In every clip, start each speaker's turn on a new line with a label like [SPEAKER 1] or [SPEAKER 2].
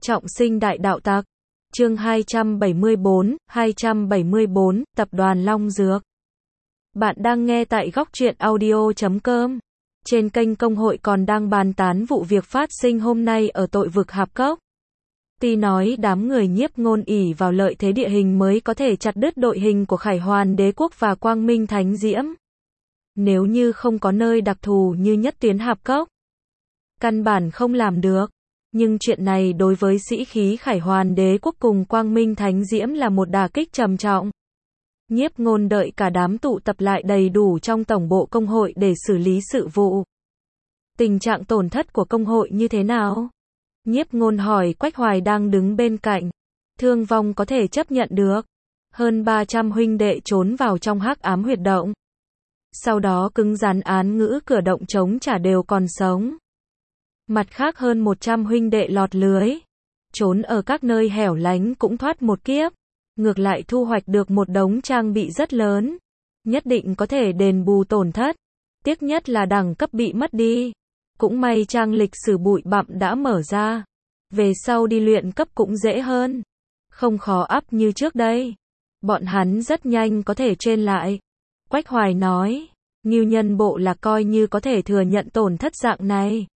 [SPEAKER 1] Trọng sinh đại đạo tặc. Chương 274, Tập đoàn Long Dược. Bạn đang nghe tại góc truyện audio.com. Trên kênh công hội còn đang bàn tán vụ việc phát sinh hôm nay ở tội vực Hạp Cốc. Tuy nói đám người Nhiếp Ngôn ỷ vào lợi thế địa hình mới có thể chặt đứt đội hình của Khải Hoàn Đế Quốc và Quang Minh Thánh Diễm. Nếu như không có nơi đặc thù như nhất tuyến Hạp Cốc, căn bản không làm được. Nhưng chuyện này đối với sĩ khí Khải Hoàn Đế Quốc cùng Quang Minh Thánh Diễm là một đả kích trầm trọng. Nhiếp Ngôn đợi cả đám tụ tập lại đầy đủ trong tổng bộ công hội để xử lý sự vụ. Tình trạng tổn thất của công hội như thế nào? Nhiếp Ngôn hỏi Quách Hoài đang đứng bên cạnh. Thương vong có thể chấp nhận được. Hơn 300 huynh đệ trốn vào trong hắc ám huyệt động. Sau đó cứng rắn án ngữ cửa động chống trả đều còn sống. Mặt khác hơn 100 huynh đệ lọt lưới. Trốn ở các nơi hẻo lánh cũng thoát một kiếp. Ngược lại thu hoạch được một đống trang bị rất lớn. Nhất định có thể đền bù tổn thất. Tiếc nhất là đẳng cấp bị mất đi. Cũng may trang lịch sử bụi bặm đã mở ra. Về sau đi luyện cấp cũng dễ hơn. Không khó ắp như trước đây. Bọn hắn rất nhanh có thể train lại. Quách Hoài nói. Ngưu Nhân Bộ là coi như có thể thừa nhận tổn thất dạng này.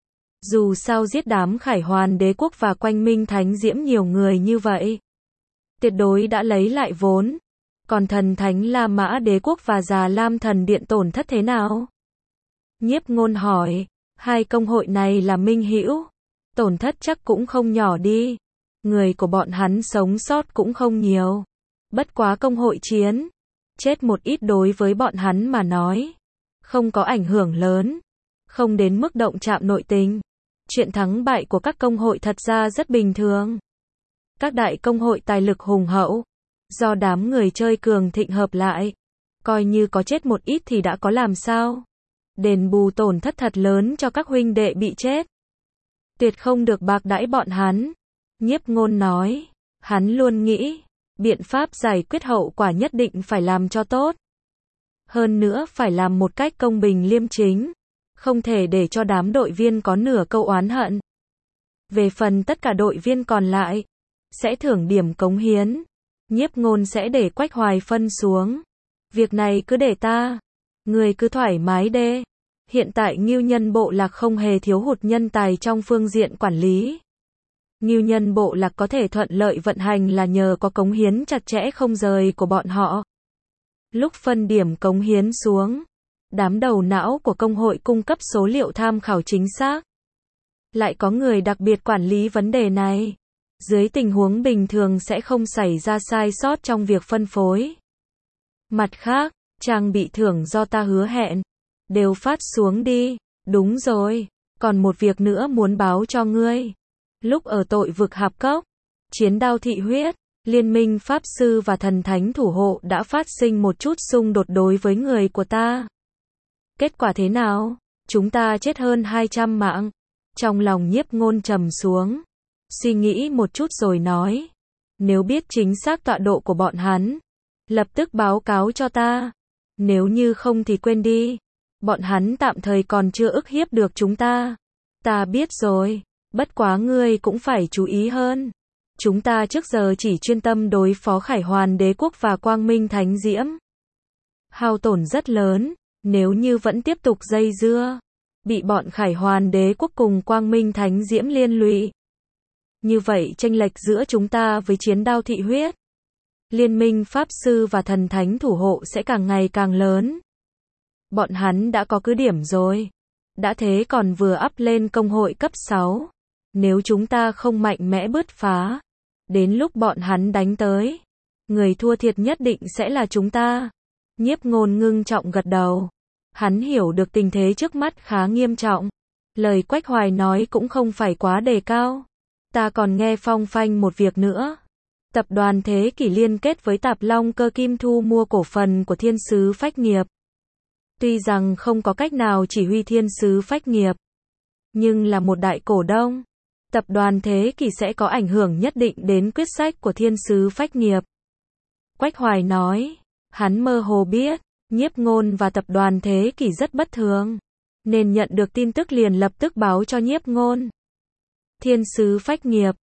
[SPEAKER 1] Dù sao giết đám Khải Hoàn Đế Quốc và Quang Minh Thánh Diễm nhiều người như vậy, tuyệt đối đã lấy lại vốn. Còn Thần Thánh La Mã Đế Quốc và Già Lam Thần Điện tổn thất thế nào? Nhiếp Ngôn hỏi, hai công hội này là minh hữu, tổn thất chắc cũng không nhỏ đi. Người của bọn hắn sống sót cũng không nhiều. Bất quá công hội chiến, chết một ít đối với bọn hắn mà nói, không có ảnh hưởng lớn, không đến mức động chạm nội tình. Chuyện thắng bại của các công hội thật ra rất bình thường. Các đại công hội tài lực hùng hậu, do đám người chơi cường thịnh hợp lại, coi như có chết một ít thì đã có làm sao. Đền bù tổn thất thật lớn cho các huynh đệ bị chết. Tuyệt không được bạc đãi bọn hắn. Nhiếp Ngôn nói, hắn luôn nghĩ, biện pháp giải quyết hậu quả nhất định phải làm cho tốt. Hơn nữa phải làm một cách công bình liêm chính. Không thể để cho đám đội viên có nửa câu oán hận. Về phần tất cả đội viên còn lại, sẽ thưởng điểm cống hiến. Nhiếp Ngôn sẽ để Quách Hoài phân xuống. Việc này cứ để ta. Người cứ thoải mái đê. Hiện tại Ngưu Nhân Bộ Lạc không hề thiếu hụt nhân tài trong phương diện quản lý. Ngưu Nhân Bộ Lạc có thể thuận lợi vận hành là nhờ có cống hiến chặt chẽ không rời của bọn họ. Lúc phân điểm cống hiến xuống, đám đầu não của công hội cung cấp số liệu tham khảo chính xác. Lại có người đặc biệt quản lý vấn đề này. Dưới tình huống bình thường sẽ không xảy ra sai sót trong việc phân phối. Mặt khác, trang bị thưởng do ta hứa hẹn, đều phát xuống đi. Đúng rồi, còn một việc nữa muốn báo cho ngươi. Lúc ở tội vực Hạp Cốc, chiến đao thị huyết, Liên minh Pháp Sư và Thần Thánh Thủ Hộ đã phát sinh một chút xung đột đối với người của ta. Kết quả thế nào? Chúng ta chết hơn 200 mạng. Trong lòng Nhiếp Ngôn trầm xuống. Suy nghĩ một chút rồi nói. Nếu biết chính xác tọa độ của bọn hắn, lập tức báo cáo cho ta. Nếu như không thì quên đi. Bọn hắn tạm thời còn chưa ức hiếp được chúng ta. Ta biết rồi. Bất quá ngươi cũng phải chú ý hơn. Chúng ta trước giờ chỉ chuyên tâm đối phó Khải Hoàn Đế Quốc và Quang Minh Thánh Diễm. Hao tổn rất lớn. Nếu như vẫn tiếp tục dây dưa, bị bọn Khải Hoàn Đế Quốc cùng Quang Minh Thánh Diễm liên lụy, như vậy chênh lệch giữa chúng ta với chiến đao thị huyết, Liên minh Pháp Sư và Thần Thánh Thủ Hộ sẽ càng ngày càng lớn. Bọn hắn đã có cứ điểm rồi. Đã thế còn vừa up lên công hội cấp 6. Nếu chúng ta không mạnh mẽ bứt phá, đến lúc bọn hắn đánh tới, người thua thiệt nhất định sẽ là chúng ta. Nhiếp Ngôn ngưng trọng gật đầu. Hắn hiểu được tình thế trước mắt khá nghiêm trọng. Lời Quách Hoài nói cũng không phải quá đề cao. Ta còn nghe phong phanh một việc nữa. Tập đoàn Thế Kỷ liên kết với Tạp Long Cơ Kim thu mua cổ phần của Thiên Sứ Phách Nghiệp. Tuy rằng không có cách nào chỉ huy Thiên Sứ Phách Nghiệp, nhưng là một đại cổ đông, Tập đoàn Thế Kỷ sẽ có ảnh hưởng nhất định đến quyết sách của Thiên Sứ Phách Nghiệp. Quách Hoài nói. Hắn mơ hồ biết, Nhiếp Ngôn và Tập đoàn Thế Kỷ rất bất thường, nên nhận được tin tức liền lập tức báo cho Nhiếp Ngôn. Thiên Sứ Phách Nghiệp,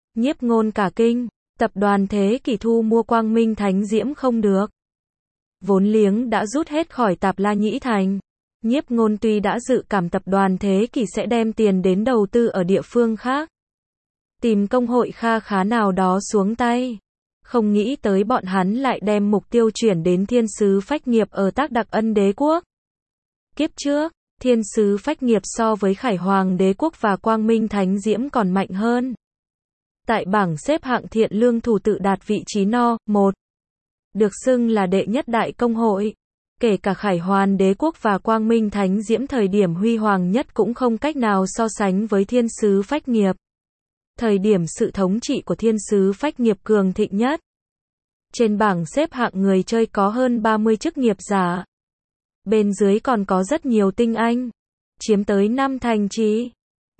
[SPEAKER 1] Nhiếp Ngôn cả kinh, tập đoàn Thế Kỷ thu mua Quang Minh Thánh Diễm không được. Vốn liếng đã rút hết khỏi Tạp La Nhĩ Thành. Nhiếp Ngôn tuy đã dự cảm tập đoàn Thế Kỷ sẽ đem tiền đến đầu tư ở địa phương khác, tìm công hội kha khá nào đó xuống tay. Không nghĩ tới bọn hắn lại đem mục tiêu chuyển đến Thiên Sứ Phách Nghiệp ở Tác Đặc Ân Đế Quốc. Kiếp trước, Thiên Sứ Phách Nghiệp so với Khải Hoàng Đế Quốc và Quang Minh Thánh Diễm còn mạnh hơn. Tại bảng xếp hạng thiện lương thủ tự đạt vị trí No. 1. Được xưng là đệ nhất đại công hội. Kể cả Khải Hoàn Đế Quốc và Quang Minh Thánh Diễm thời điểm huy hoàng nhất cũng không cách nào so sánh với Thiên Sứ Phách Nghiệp. Thời điểm sự thống trị của Thiên Sứ Phách Nghiệp cường thịnh nhất. Trên bảng xếp hạng người chơi có hơn 30 chức nghiệp giả. Bên dưới còn có rất nhiều tinh anh. Chiếm tới 5 thành trì.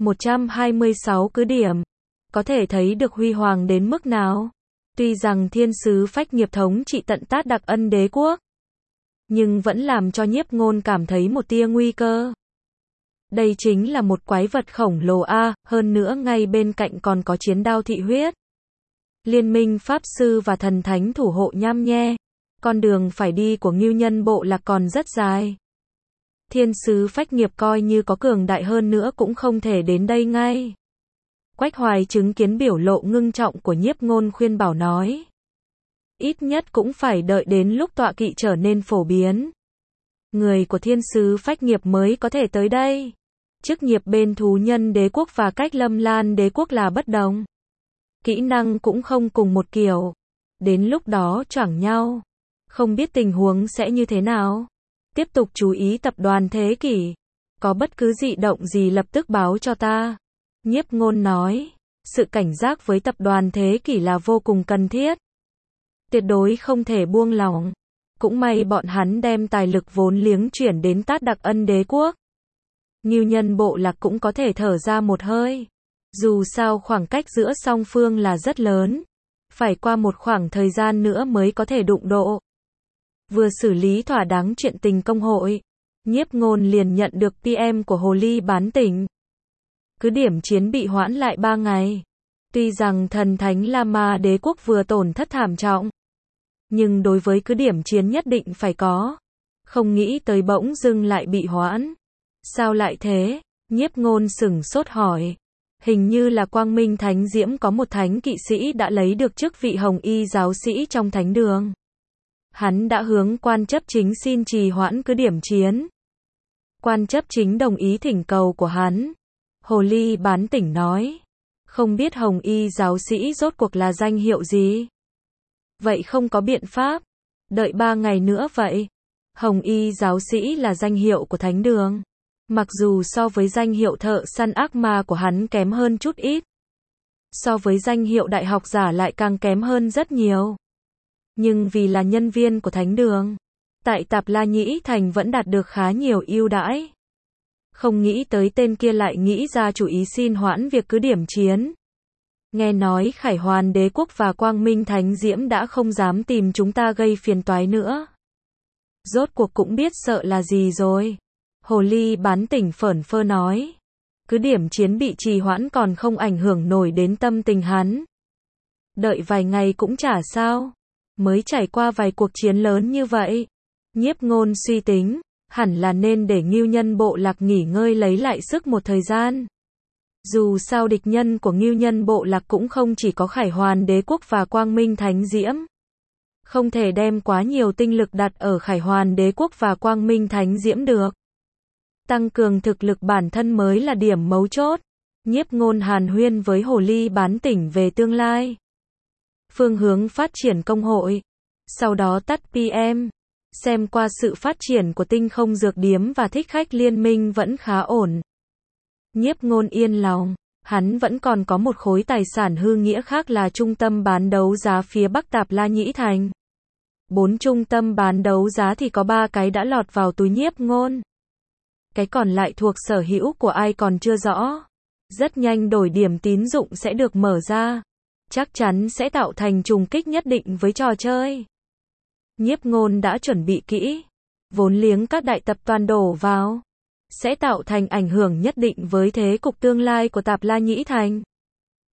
[SPEAKER 1] 126 cứ điểm. Có thể thấy được huy hoàng đến mức nào. Tuy rằng Thiên Sứ Phách Nghiệp thống trị tận Tác Đặc Ân Đế Quốc, nhưng vẫn làm cho Nhiếp Ngôn cảm thấy một tia nguy cơ. Đây chính là một quái vật khổng lồ a, hơn nữa ngay bên cạnh còn có chiến đao thị huyết. Liên minh Pháp Sư và Thần Thánh thủ hộ nham nhe. Con đường phải đi của Ngưu Nhân Bộ Lạc còn rất dài. Thiên Sứ Phách Nghiệp coi như có cường đại hơn nữa cũng không thể đến đây ngay. Quách Hoài chứng kiến biểu lộ ngưng trọng của Nhiếp Ngôn khuyên bảo nói. Ít nhất cũng phải đợi đến lúc tọa kỵ trở nên phổ biến. Người của Thiên Sứ Phách Nghiệp mới có thể tới đây. Chức nghiệp bên Thú Nhân Đế Quốc và Cách Lâm Lan Đế Quốc là bất đồng. Kỹ năng cũng không cùng một kiểu. Đến lúc đó choảng nhau. Không biết tình huống sẽ như thế nào. Tiếp tục chú ý tập đoàn Thế Kỷ. Có bất cứ dị động gì lập tức báo cho ta. Nhiếp Ngôn nói. Sự cảnh giác với tập đoàn Thế Kỷ là vô cùng cần thiết. Tuyệt đối không thể buông lỏng. Cũng may bọn hắn đem tài lực vốn liếng chuyển đến Tác Đặc Ân Đế Quốc. Ngưu Nhân Bộ Lạc cũng có thể thở ra một hơi. Dù sao khoảng cách giữa song phương là rất lớn. Phải qua một khoảng thời gian nữa mới có thể đụng độ. Vừa xử lý thỏa đáng chuyện tình công hội, Nhiếp Ngôn liền nhận được PM của Hồ Ly Bán Tỉnh. Cứ điểm chiến bị hoãn lại 3 ngày. Tuy rằng Thần Thánh La Ma Đế Quốc vừa tổn thất thảm trọng, nhưng đối với cứ điểm chiến nhất định phải có. Không nghĩ tới bỗng dưng lại bị hoãn. Sao lại thế? Nhiếp Ngôn sửng sốt hỏi. Hình như là Quang Minh Thánh Diễm có một thánh kỵ sĩ đã lấy được chức vị hồng y giáo sĩ trong thánh đường. Hắn đã hướng quan chấp chính xin trì hoãn cứ điểm chiến. Quan chấp chính đồng ý thỉnh cầu của hắn. Hồ Ly Bán Tỉnh nói. Không biết hồng y giáo sĩ rốt cuộc là danh hiệu gì? Vậy không có biện pháp. Đợi 3 ngày nữa vậy. Hồng y giáo sĩ là danh hiệu của thánh đường. Mặc dù so với danh hiệu thợ săn ác ma của hắn kém hơn chút ít. So với danh hiệu đại học giả lại càng kém hơn rất nhiều. Nhưng vì là nhân viên của thánh đường, tại Tạp La Nhĩ Thành vẫn đạt được khá nhiều ưu đãi. Không nghĩ tới tên kia lại nghĩ ra chủ ý xin hoãn việc cứ điểm chiến. Nghe nói Khải Hoàn Đế Quốc và Quang Minh Thánh Diễm đã không dám tìm chúng ta gây phiền toái nữa. Rốt cuộc cũng biết sợ là gì rồi. Hồ Ly Bán Tỉnh phởn phơ nói. Cứ điểm chiến bị trì hoãn còn không ảnh hưởng nổi đến tâm tình hắn. Đợi vài ngày cũng chả sao. Mới trải qua vài cuộc chiến lớn như vậy. Nhiếp Ngôn suy tính, hẳn là nên để Ngưu Nhân Bộ Lạc nghỉ ngơi lấy lại sức một thời gian. Dù sao địch nhân của Ngưu Nhân Bộ Lạc cũng không chỉ có Khải Hoàn Đế Quốc và Quang Minh Thánh Diễm. Không thể đem quá nhiều tinh lực đặt ở Khải Hoàn Đế Quốc và Quang Minh Thánh Diễm được. Tăng cường thực lực bản thân mới là điểm mấu chốt. Nhiếp Ngôn hàn huyên với Hồ Ly Bán Tỉnh về tương lai. Phương hướng phát triển công hội. Sau đó tắt PM. Xem qua sự phát triển của Tinh Không Dược Điếm và Thích Khách Liên Minh vẫn khá ổn. Nhiếp Ngôn yên lòng. Hắn vẫn còn có một khối tài sản hư nghĩa khác là trung tâm bán đấu giá phía Bắc Tạp La Nhĩ Thành. 4 trung tâm bán đấu giá thì có 3 cái đã lọt vào túi Nhiếp Ngôn. Cái còn lại thuộc sở hữu của ai còn chưa rõ. Rất nhanh đổi điểm tín dụng sẽ được mở ra. Chắc chắn sẽ tạo thành trùng kích nhất định với trò chơi. Nhiếp Ngôn đã chuẩn bị kỹ. Vốn liếng các đại tập đoàn đổ vào sẽ tạo thành ảnh hưởng nhất định với thế cục tương lai của Tạp La Nhĩ Thành.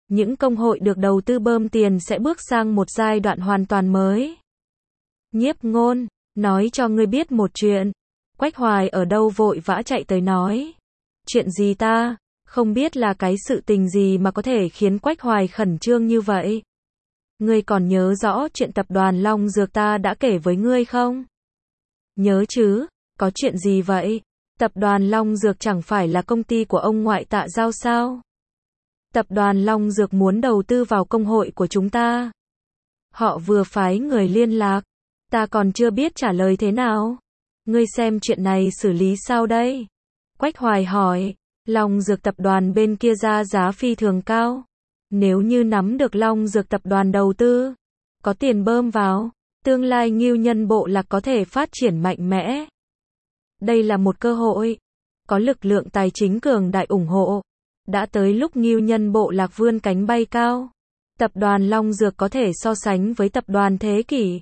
[SPEAKER 1] Những công hội được đầu tư bơm tiền sẽ bước sang một giai đoạn hoàn toàn mới. Nhiếp Ngôn, nói cho ngươi biết một chuyện. Quách Hoài ở đâu vội vã chạy tới nói. Chuyện gì ta? Không biết là cái sự tình gì mà có thể khiến Quách Hoài khẩn trương như vậy. Ngươi còn nhớ rõ chuyện tập đoàn Long Dược ta đã kể với ngươi không? Nhớ chứ, có chuyện gì vậy? Tập đoàn Long Dược chẳng phải là công ty của ông ngoại Tạ Giao sao? Tập đoàn Long Dược muốn đầu tư vào công hội của chúng ta. Họ vừa phái người liên lạc. Ta còn chưa biết trả lời thế nào. Ngươi xem chuyện này xử lý sao đây? Quách Hoài hỏi. Long Dược tập đoàn bên kia ra giá phi thường cao. Nếu như nắm được Long Dược tập đoàn đầu tư, có tiền bơm vào, tương lai Ngưu Nhân Bộ Lạc có thể phát triển mạnh mẽ. Đây là một cơ hội. Có lực lượng tài chính cường đại ủng hộ. Đã tới lúc Ngưu Nhân Bộ Lạc vươn cánh bay cao. Tập đoàn Long Dược có thể so sánh với tập đoàn Thế Kỷ.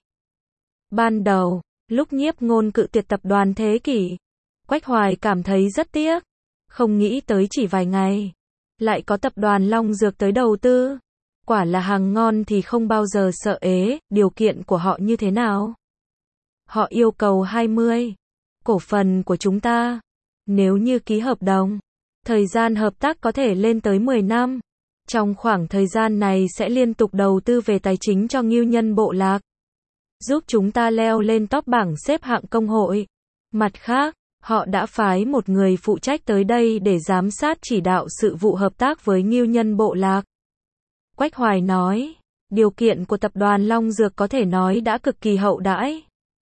[SPEAKER 1] Ban đầu, lúc Nhiếp Ngôn cự tuyệt tập đoàn Thế Kỷ, Quách Hoài cảm thấy rất tiếc. Không nghĩ tới chỉ vài ngày, lại có tập đoàn Long Dược tới đầu tư. Quả là hàng ngon thì không bao giờ sợ ế. Điều kiện của họ như thế nào? Họ yêu cầu 20 cổ phần của chúng ta. Nếu như ký hợp đồng, thời gian hợp tác có thể lên tới 10 năm. Trong khoảng thời gian này sẽ liên tục đầu tư về tài chính cho Ngưu Nhân Bộ Lạc, giúp chúng ta leo lên top bảng xếp hạng công hội. Mặt khác, họ đã phái một người phụ trách tới đây để giám sát chỉ đạo sự vụ hợp tác với Ngưu Nhân Bộ Lạc. Quách Hoài nói, điều kiện của tập đoàn Long Dược có thể nói đã cực kỳ hậu đãi.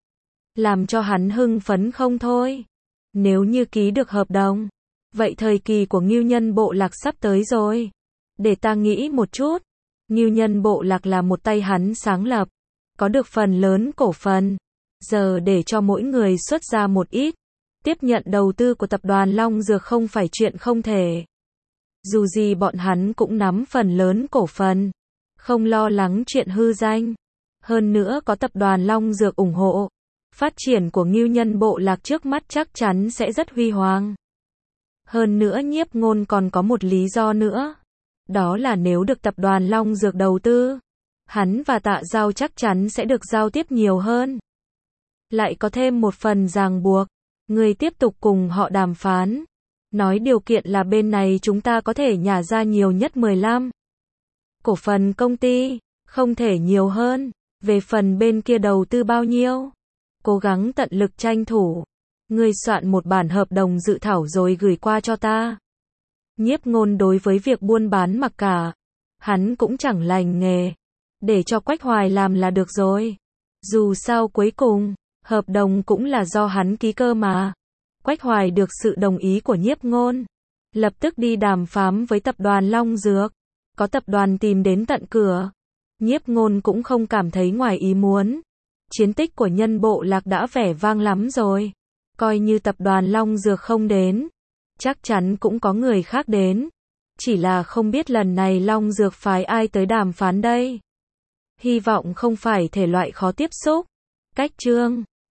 [SPEAKER 1] Làm cho hắn hưng phấn không thôi. Nếu như ký được hợp đồng, vậy thời kỳ của Ngưu Nhân Bộ Lạc sắp tới rồi. Để ta nghĩ một chút. Ngưu Nhân Bộ Lạc là một tay hắn sáng lập, có được phần lớn cổ phần. Giờ để cho mỗi người xuất ra một ít, tiếp nhận đầu tư của tập đoàn Long Dược không phải chuyện không thể. Dù gì bọn hắn cũng nắm phần lớn cổ phần, không lo lắng chuyện hư danh. Hơn nữa có tập đoàn Long Dược ủng hộ, phát triển của Ngưu Nhân Bộ Lạc trước mắt chắc chắn sẽ rất huy hoàng. Hơn nữa Nhiếp Ngôn còn có một lý do nữa. Đó là nếu được tập đoàn Long Dược đầu tư, hắn và Tạ Giao chắc chắn sẽ được giao tiếp nhiều hơn. Lại có thêm một phần ràng buộc. Người tiếp tục cùng họ đàm phán. Nói điều kiện là bên này chúng ta có thể nhả ra nhiều nhất 15 cổ phần công ty, không thể nhiều hơn. Về phần bên kia đầu tư bao nhiêu, cố gắng tận lực tranh thủ. Người soạn một bản hợp đồng dự thảo rồi gửi qua cho ta. Nhiếp Ngôn đối với việc buôn bán mặc cả. Hắn cũng chẳng lành nghề. Để cho Quách Hoài làm là được rồi. Dù sao cuối cùng, hợp đồng cũng là do hắn ký cơ mà. Quách Hoài được sự đồng ý của Nhiếp Ngôn, lập tức đi đàm phán với tập đoàn Long Dược. Có tập đoàn tìm đến tận cửa. Nhiếp Ngôn cũng không cảm thấy ngoài ý muốn. Chiến tích của Nhân Bộ Lạc đã vẻ vang lắm rồi. Coi như tập đoàn Long Dược không đến, chắc chắn cũng có người khác đến. Chỉ là không biết lần này Long Dược phái ai tới đàm phán đây. Hy vọng không phải thể loại khó tiếp xúc. Cách chương